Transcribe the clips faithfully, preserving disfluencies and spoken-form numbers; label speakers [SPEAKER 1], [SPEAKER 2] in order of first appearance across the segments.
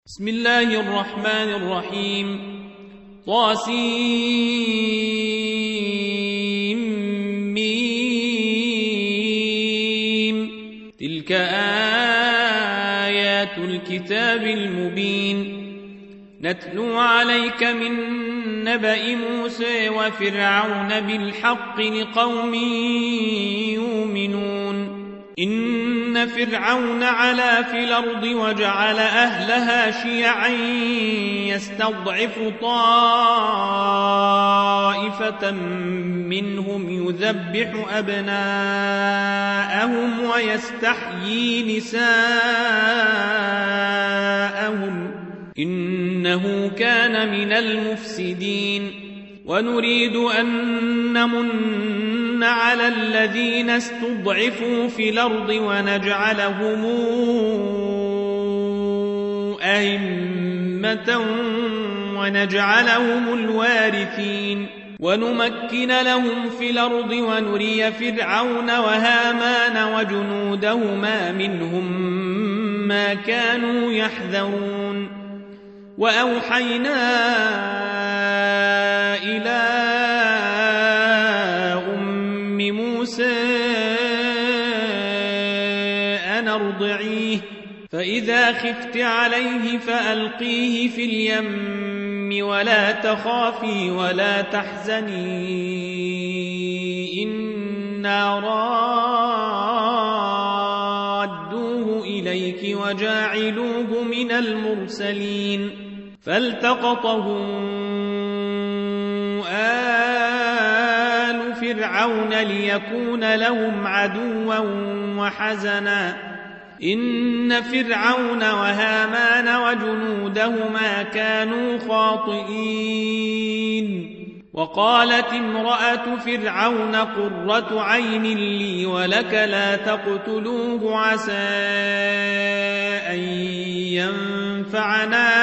[SPEAKER 1] بسم الله الرحمن الرحيم طاسيم تلك آيات الكتاب المبين نتلو عليك من نبأ موسى وفرعون بالحق لقوم يؤمنون إن فرعون علا في الأرض وجعل أهلها شيعا يستضعف طائفة منهم يذبح أبناءهم ويستحيي نساءهم إنه كان من المفسدين ونريد أن نمن على الذين استضعفوا في الأرض ونجعلهم أئمة ونجعلهم الوارثين ونمكن لهم في الأرض ونري فرعون وهامان وجنودهما منهم ما كانوا يحذرون وأوحينا إلى أم موسى أن أرضعيه فإذا خفت عليه فألقيه في اليم ولا تخافي ولا تحزني إنا رادوه إليك وجاعلوه من المرسلين فالتقطه آل فرعون ليكون لهم عدوا وحزنا إن فرعون وهامان وجنودهما كانوا خاطئين وقالت امرأة فرعون قرة عين لي ولك لا تقتلوه عسى أن ينفعنا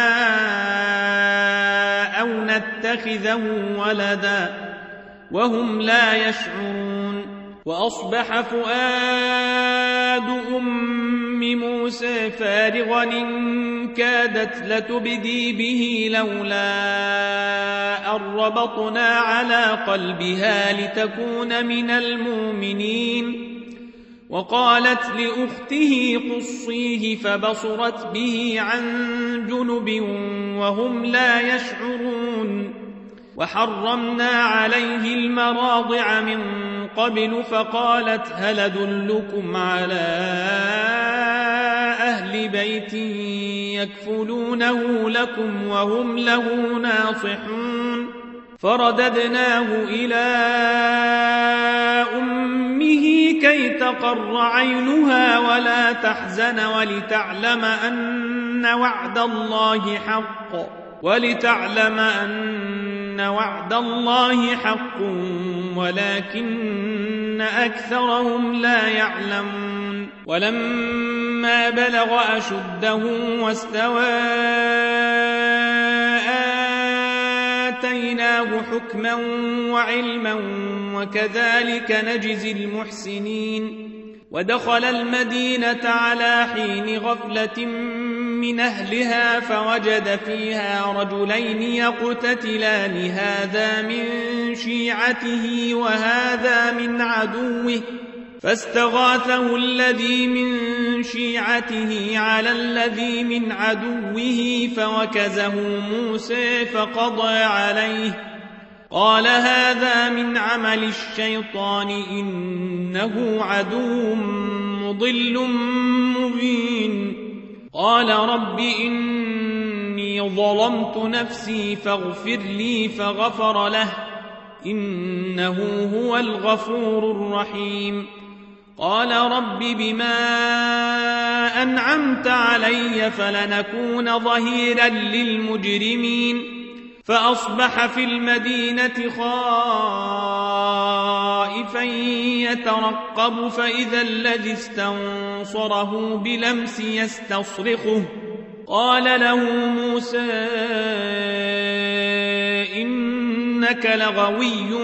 [SPEAKER 1] أو نتخذه ولدا وهم لا يشعرون وأصبح فؤاد أم موسى فارغا إن كادت لتبدي به لولا أن ربطنا على قلبها لتكون من المؤمنين وقالت لأخته قصيه فبصرت به عن جنب وهم لا يشعرون وحرمنا عليه المراضع من قبل فقالت هل أدلكم على أهل بيت يكفلونه لكم وهم له ناصحون فرددناه إلى أمه كي تقر عينها ولا تحزن ولتعلم أن وعد الله حق ولتعلم أن وعد الله حق ولكن أكثرهم لا يعلمون ولما بلغ أشده واستوى آتيناه حكما وعلما وكذلك نجزي المحسنين ودخل المدينة على حين غفلة من أهلها فوجد فيها رجلين يقتتلان هذا من شيعته وهذا من عدوه فاستغاثه الذي من شيعته على الذي من عدوه فوكزه موسى فقضى عليه قال هذا من عمل الشيطان إنه عدو مضل مبين قال رب إني ظلمت نفسي فاغفر لي فغفر له إنه هو الغفور الرحيم قال رب بما أنعمت علي فلنكون ظهيرا للمجرمين فأصبح في المدينة خائفا يترقب فإذا الذي استنصره بلمس يستصرخه قال له موسى إنك لغوي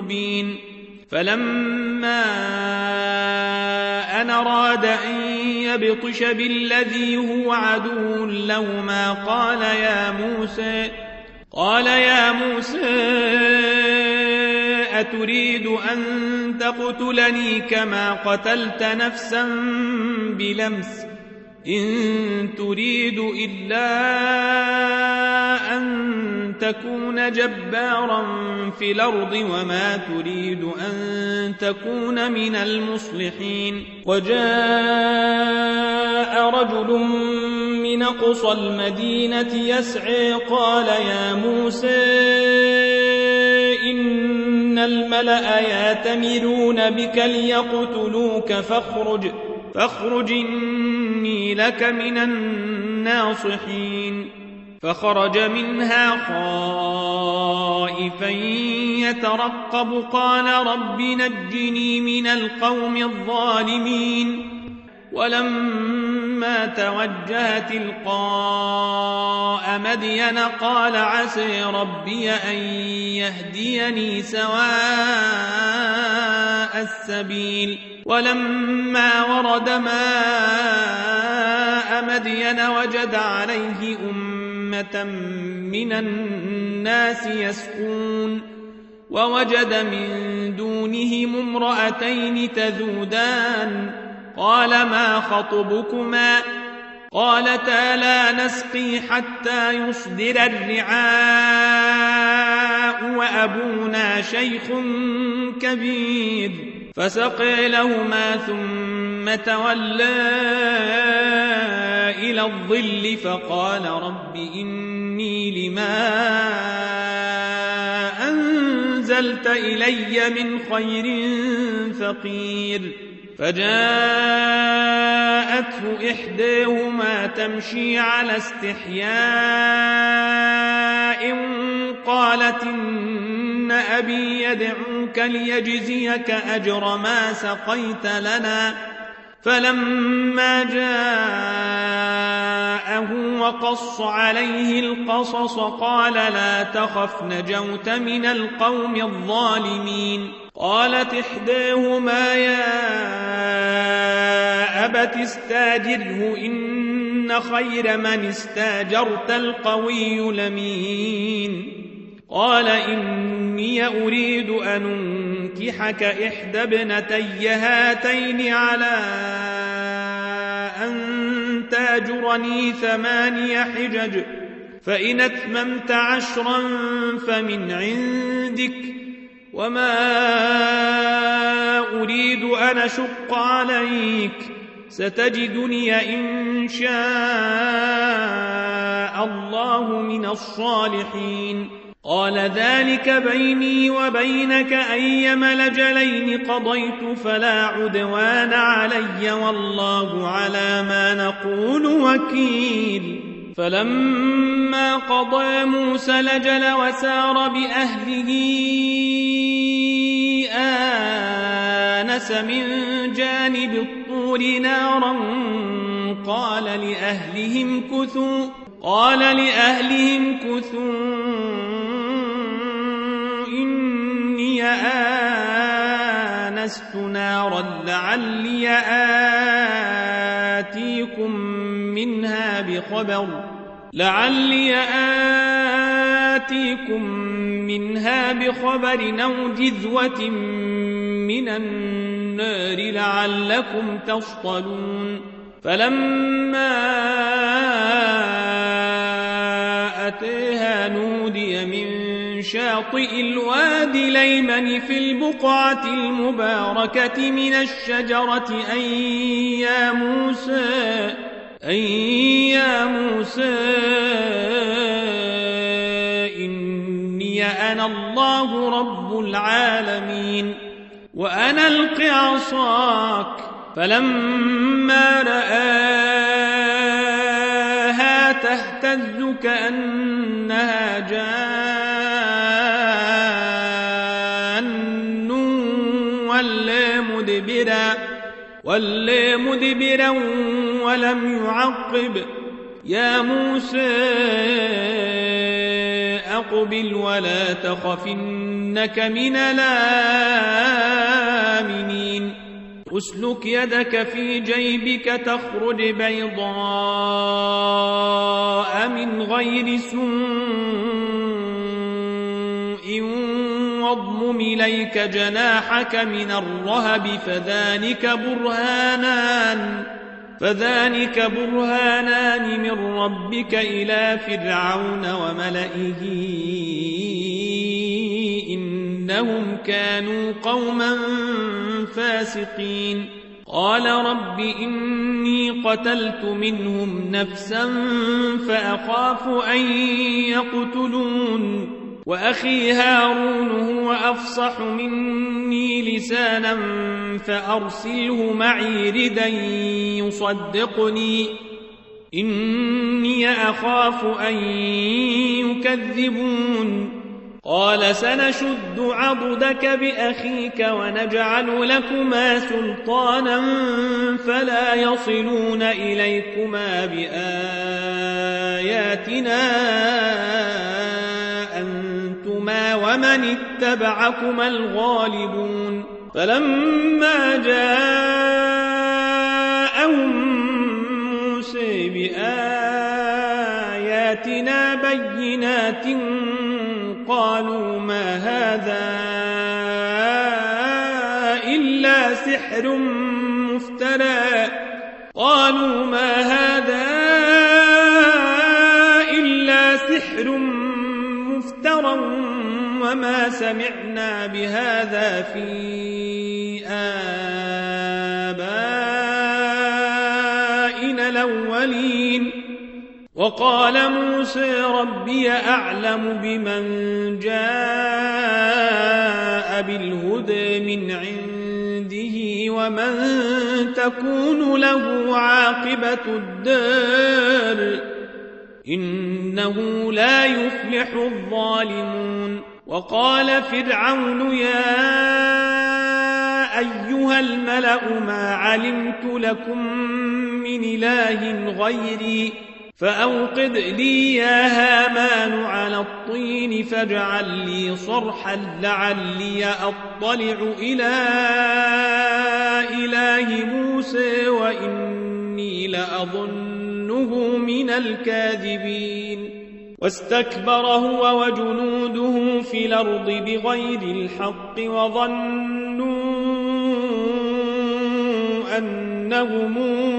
[SPEAKER 1] مبين فلما أن أراد أن ليبطش بالذي هو عدو لهما قال يا موسى قال يا موسى أتريد أن تقتلني كما قتلت نفسا بلمس إن تريد إلا أن تكون جبارا في الأرض وما تريد أن تكون من المصلحين. وجاء رجل من أقصى المدينة يسعى قال يا موسى إن الملأ يأتمرون بك ليقتلوك فاخرج فاخرج إني لك من الناصحين. فخرج منها خائفا يترقب قال رب نجني من القوم الظالمين. ولما توجه تلقاء مدين قال عسى ربي أن يهديني سواء السبيل. ولما ورد ماء مدين وجد عليه أمة من الناس يسقون ووجد من دونهم امرأتين تذودان قال ما خطبكما قالتا لا نسقي حتى يصدر الرعاء وأبونا شيخ كبير. فسقي لهما ثم تولى إلى الظل فقال رب إني لما أنزلت إلي من خير فقير. فجاءته إحداهما تمشي على استحياء قالت إن أبي يدعوك ليجزيك أجر ما سقيت لنا. فلما جاءه وقص عليه القصص قال لا تخف نجوت من القوم الظالمين. قالت إحداهما يا أبت استاجره إن خير من استاجرت القوي الأمين. قال إني أريد أن أنكحك إحدى ابنتي هاتين على أن تاجرني ثماني حجج فإن أتممت عشرا فمن عندك وما أريد أن أشق عليك ستجدني إن شاء الله من الصالحين. قال ذلك بيني وبينك أيما الأجلين قضيت فلا عدوان علي والله على ما نقول وكيل. فلما قضى موسى الأجل وسار بأهله آنس من جانب الطور نارا قال لأهلهم كثوا قال لأهلهم كثوا إني آنست نارا لعلي آتيكم منها بخبر لعلي آتيكم منها بخبر أو جذوة من النار لعلكم تصطلون. فلما أتيها نودي من شاطئ الوادي الأيمن في البقعة المباركة من الشجرة أن يا موسى أن يا موسى إني أنا الله رب العالمين وأنا ألق عصاك. فلما رآها تهتز كأنها جان ولا مدبرا ولا مدبرا ولم يعقب. يا موسى أقبل ولا تخف إنك من الآمنين. أسلك يدك في جيبك تخرج بيضاء من غير سوء واضمم إليك جناحك من الرهب فذلك برهانان فذلك برهانان من ربك إلى فرعون وملئه إنهم كانوا قوما فاسقين قال رب إني قتلت منهم نفسا فأخاف أن يقتلون وأخي هارون هو أفصح مني لسانا فأرسله معي ردا يصدقني إني أخاف أن يكذبون قال سنشد عضدك بأخيك ونجعل لكما سلطانا فلا يصلون إليكما بآياتنا أنتما ومن اتبعكما الغالبون فلما جاءهم موسى بآياتنا بينات قالوا ما هذا إلا سحر مفترى قالوا ما هذا إلا سحر مفترى وما سمعنا بهذا في آبائنا الأولين وقال موسى ربي أعلم بمن جاء بالهدى من عنده ومن تكون له عاقبة الدار إنه لا يفلح الظالمون وقال فرعون يا أيها الملأ ما علمت لكم من إله غيري فأوقد لي يا هامان على الطين فاجعل لي صرحا لعلي أطلع إلى إله موسى وإني لأظنه من الكاذبين واستكبر هو وجنوده في الأرض بغير الحق وظنوا أنهم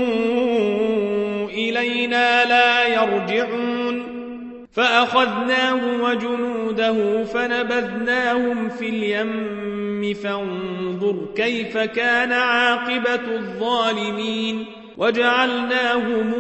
[SPEAKER 1] إلينا لا يرجعون فأخذناه وجنوده فنبذناهم في اليم فانظر كيف كان عاقبة الظالمين وجعلناهم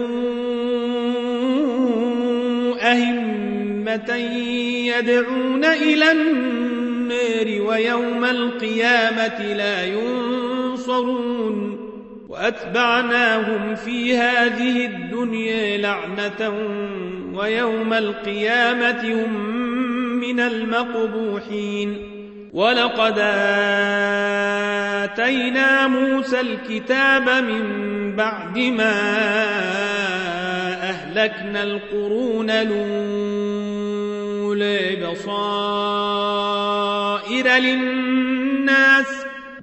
[SPEAKER 1] أئمة يدعون إلى النار ويوم القيامة لا ينصرون وأتبعناهم في هذه الدنيا لعنة ويوم القيامة هم من المقبوحين ولقد آتينا موسى الكتاب من بعد ما أهلكنا القرون الأولى بصائر للناس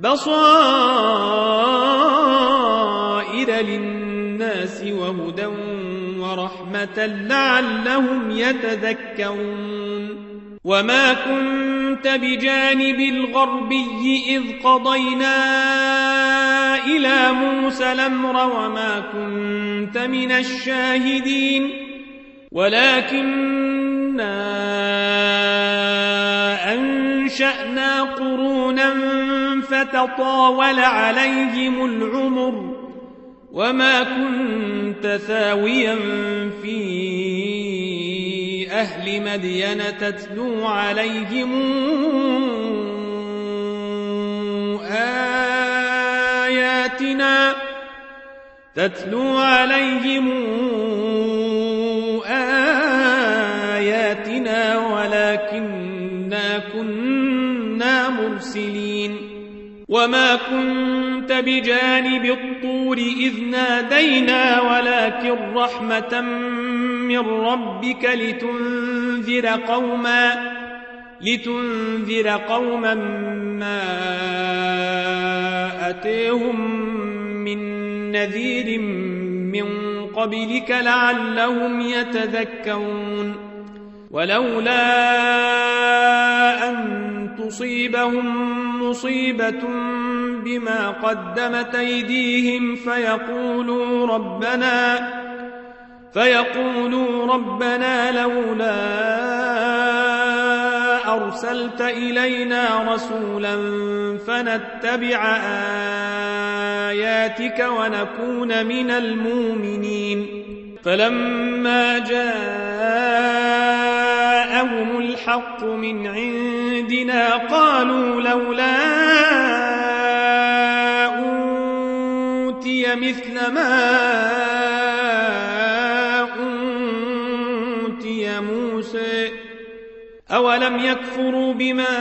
[SPEAKER 1] بصائر للناس وهدى ورحمة لعلهم يتذكرون وما كنت بجانب الغربي إذ قضينا إلى موسى الأمر وما كنت من الشاهدين ولكننا أنشأنا قرونا فتطاول عليهم العمر وما كنت ثاويا في أهل مدين تتلو عليهم آياتنا تتلو عليهم آياتنا ولكننا كنا مرسلين وما كنت بجانب الطور إذ نادينا ولكن رحمة من ربك لتنذر قوما لتنذر قوما ما أتيهم من نذير من قبلك لعلهم يتذكرون ولولا أن تصيبهم مصيبة بما قدمت أيديهم فيقولوا ربنا فيقولوا ربنا لولا أرسلت إلينا رسولا فنتبع آياتك ونكون من المؤمنين فلما جاءهم الحق من عندنا قالوا لولا أوتي مثل ما أوتي موسى أولم يكفروا بما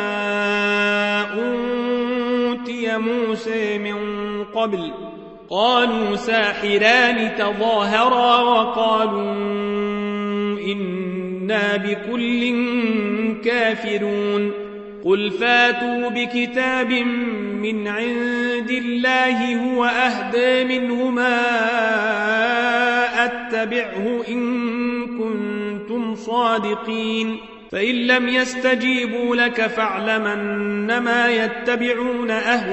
[SPEAKER 1] أوتي موسى من قبل قالوا ساحران تظاهرا وقالوا إنا بكل كافرون قل فاتوا بكتاب من عند الله هو أهدى منهما أتبعه إن كنتم صادقين فإن لم يستجيبوا لك فاعلم أنما يتبعون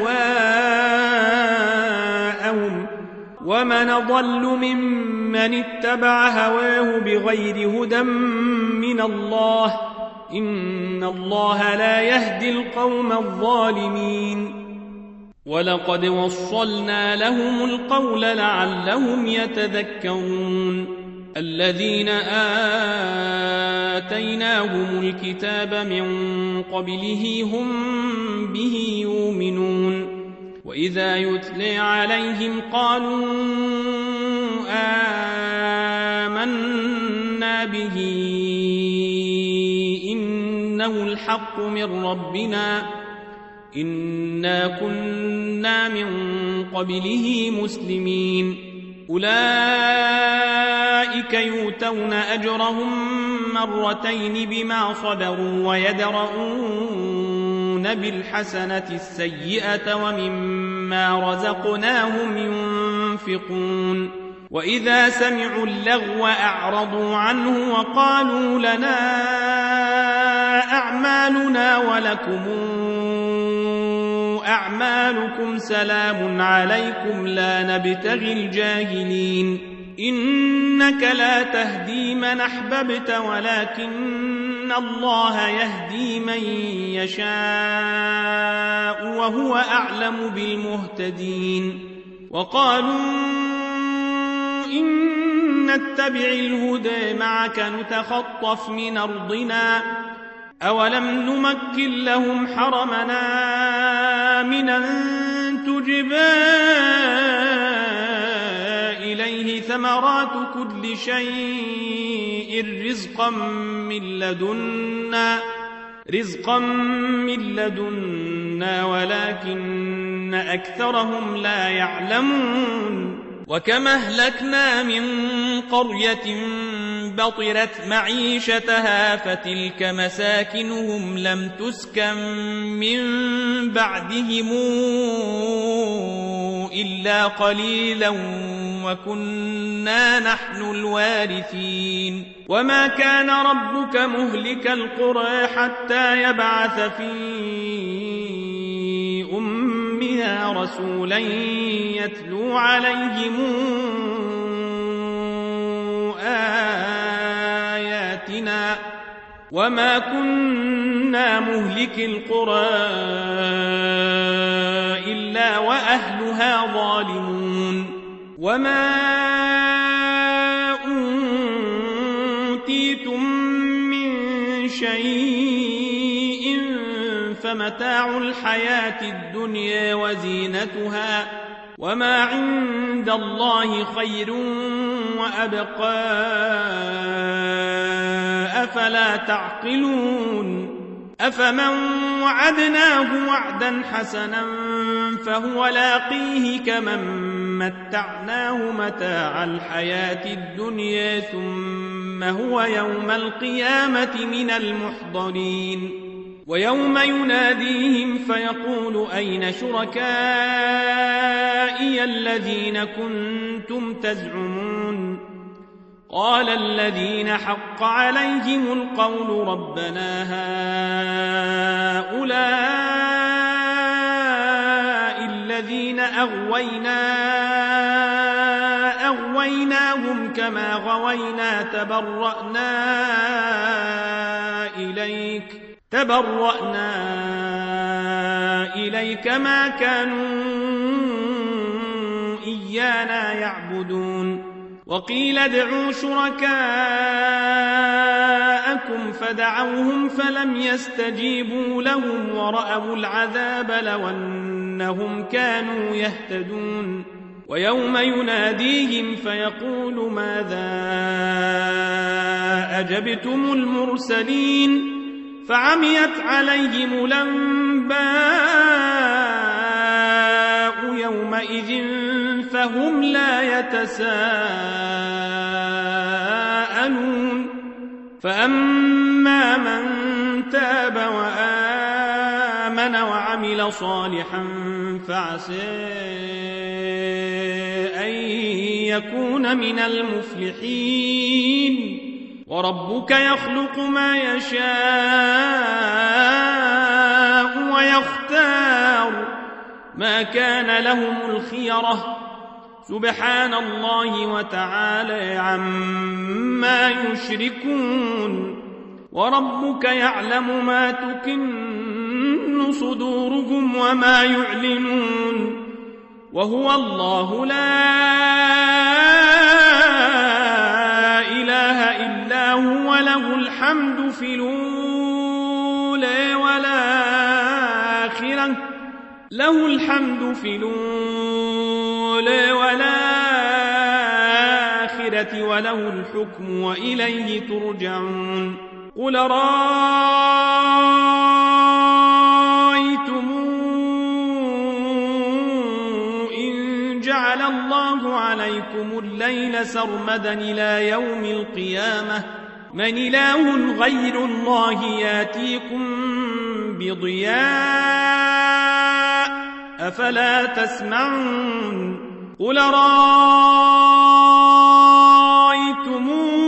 [SPEAKER 1] أهواءهم ومن ضل ممن اتبع هواه بغير هدى من الله إن الله لا يهدي القوم الظالمين ولقد وصلنا لهم القول لعلهم يتذكرون الذين آتيناهم الكتاب من قبله هم به يؤمنون وإذا يتلى عليهم قالوا آمنا به إنه الحق من ربنا إنا كنا من قبله مسلمين أولئك يؤتون أجرهم مرتين بما صبروا ويدرؤون بالحسنة السيئة ومما رزقناهم ينفقون وإذا سمعوا اللغو أعرضوا عنه وقالوا لنا أعمالنا ولكم أعمالكم سلام عليكم لا نبتغي الجاهلين إنك لا تهدي من أحببت ولكن الله يهدي من يشاء وهو أعلم بالمهتدين وقالوا إن نتبع الهدى معك نتخطف من أرضنا أولم نمكن لهم حرمنا من أن تجبى إليه ثمرات كل شيء رزقا من لدنا رزقا من لدنا ولكن أكثرهم لا يعلمون وكما أهلكنا من قرية بطرت معيشتها فتلك مساكنهم لم تسكن من بعدهم إلا قليلا وكنا نحن الوارثين وما كان ربك مهلك القرى حتى يبعث في أمها رسولا يتلو عليهم آياتنا وما كنا مهلك القرى إلا وأهلها ظالمون وما أوتيتم من شيء فمتاع الحياة الدنيا وزينتها وما عند الله خير وأبقى أفلا تعقلون أفمن وعدناه وعدا حسنا فهو لاقيه كمن متعناه متاع الحياة الدنيا ثم هو يوم القيامة من المحضرين ويوم يناديهم فيقول أين شركائي الذين كنتم تزعمون قال الذين حق عليهم القول ربنا هؤلاء الذين أغوينا أغويناهم كما غوينا تبرأنا إليك تبرأنا إليك ما كانوا إيانا يعبدون وقيل ادعوا شركاءكم فدعوهم فلم يستجيبوا لهم ورأوا العذاب لو أنهم كانوا يهتدون ويوم يناديهم فيقول ماذا أجبتم المرسلين فعميت عليهم الأنباء يومئذ فهم لا يتساءلون فأما من تاب وآمن وعمل صالحا فعسى أن يكون من المفلحين وربك يخلق ما يشاء ويختار ما كان لهم الخيرة سبحان الله وتعالى عما يشركون وربك يعلم ما تكن صدورهم وما يعلنون وهو الله لا إله إلا هو له الحمد في الأولى والآخرة له الحمد في الأولى والآخرة وله الحكم وإليه ترجعون قل رأيتم إن جعل الله عليكم الليل سرمدا إلى يوم القيامة من إله غير الله ياتيكم بضياء أفلا تسمعون قل رأيتم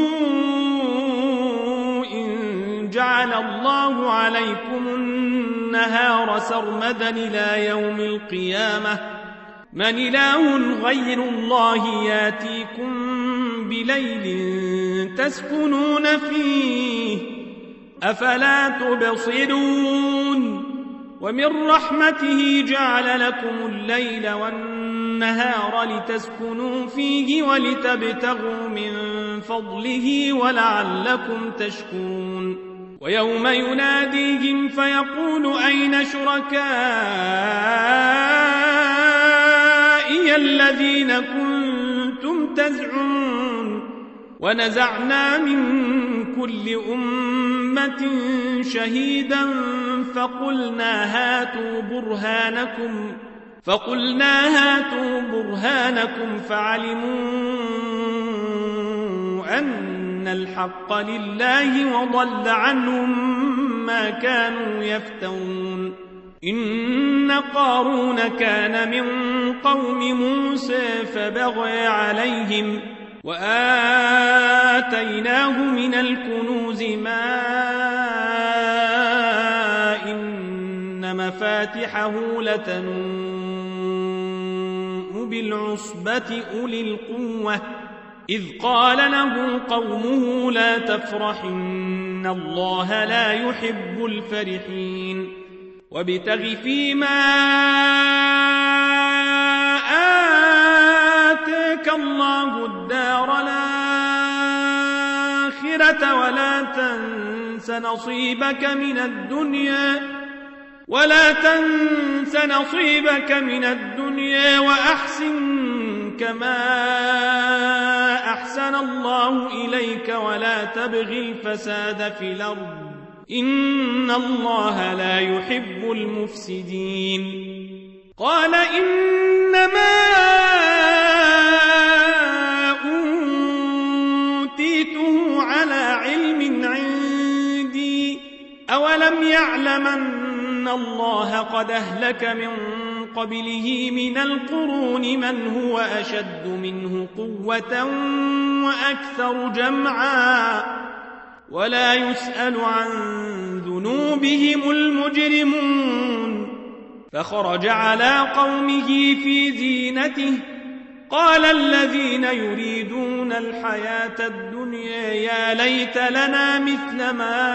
[SPEAKER 1] إن جعل الله عليكم النهار سرمدا إلى يوم القيامة من إله غير الله ياتيكم بليل تسكنون فيه أفلا تبصرون ومن رحمته جعل لكم الليل والنهار لتسكنوا فيه ولتبتغوا من فضله ولعلكم تشكرون ويوم يناديهم فيقول أين شركائي الذين كنتم تزعمون ونزعنا من كل أمة شهيدا فقلنا هاتوا برهانكم فقلنا هاتوا برهانكم فعلموا أن الحق لله وضل عنهم ما كانوا يفترون إن قارون كان من قوم موسى فبغى عليهم وآتيناه من الكنوز ما إن مفاتحه لتنوء بالعصبة أولي القوة إذ قال له قومه لا تفرح إن الله لا يحب الفرحين وابتغ فيما آتاك الله الدار الآخرة ولا تنس نصيبك من الدنيا ولا تنس نصيبك من الدنيا وأحسن كما أحسن الله إليك ولا تبغ الفساد في الأرض إن الله لا يحب المفسدين قال إنما أوتيته على علم عندي أولم يعلم أن الله قد أهلك من قبله من القرون من هو أشد منه قوة وأكثر جمعا ولا يسأل عن ذنوبهم المجرمون فخرج على قومه في زينته قال الذين يريدون الحياة الدنيا يا ليت لنا مثل ما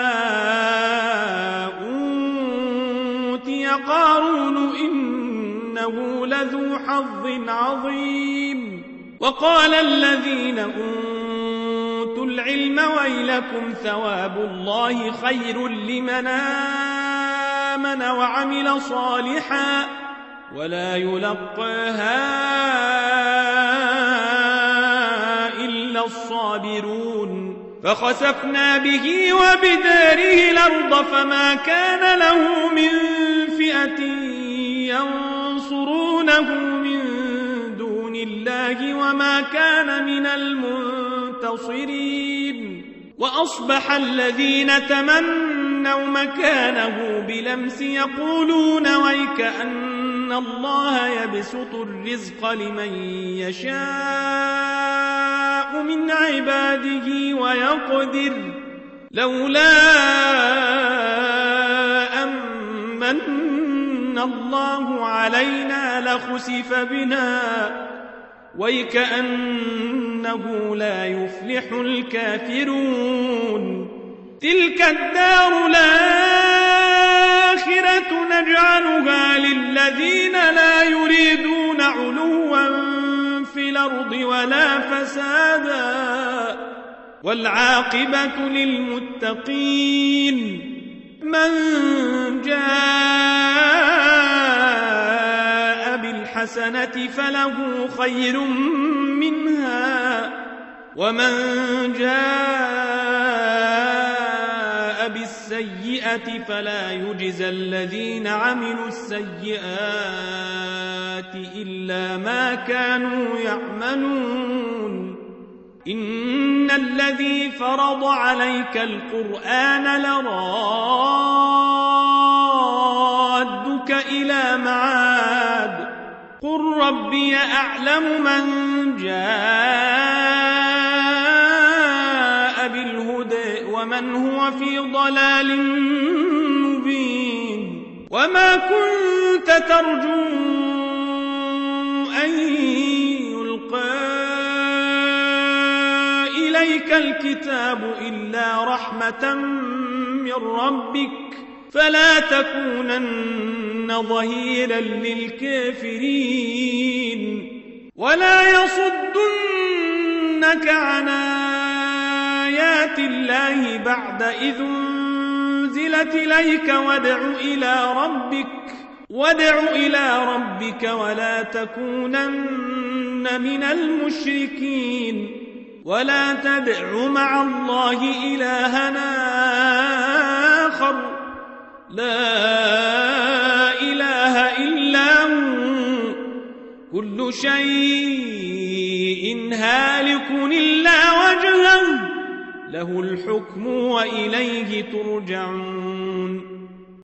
[SPEAKER 1] أوتي قارون إنه لذو حظ عظيم وقال الذين أوتوا العلم ويلكم ثواب الله خير لمن آمن وعمل صالحا ولا يلقاها إلا الصابرون فخسفنا به وبداره الأرض فما كان له من فئة ينصرونه من دون الله وما كان من المنتصرين وأصبح الذين تمنوا مكانه بلمس يقولون ويكأن الله يبسط الرزق لمن يشاء من عباده ويقدر لولا أمن الله علينا لخسف بنا ويكأنه لا يفلح الكافرون تلك الدار الآخرة نجعلها للذين لا يريدون علوا في الأرض ولا فسادا والعاقبة للمتقين من جاء بالحسنة فله خير منها ومن جاء بالسيئة فلا يجزى الذين عملوا السيئات إلا ما كانوا يعملون إن الذي فرض عليك القرآن لرادك إلى معاد قل ربي أعلم من جاء بالهدى ومن هو في ضلال مبين وما كنت ترجو أن يلقى إليك الكتاب إلا رحمة من ربك فلا تكونن ظهيرا للكافرين ولا يصدنك عن آيات الله بعد إذ أنزلت إليك وادع إلى ربك وادع إلى ربك ولا تكونن من المشركين ولا تدع مع الله إلهنا آخر لا إله إلا هو كل شيء هالك إلا وجهه له الحكم وإليه ترجعون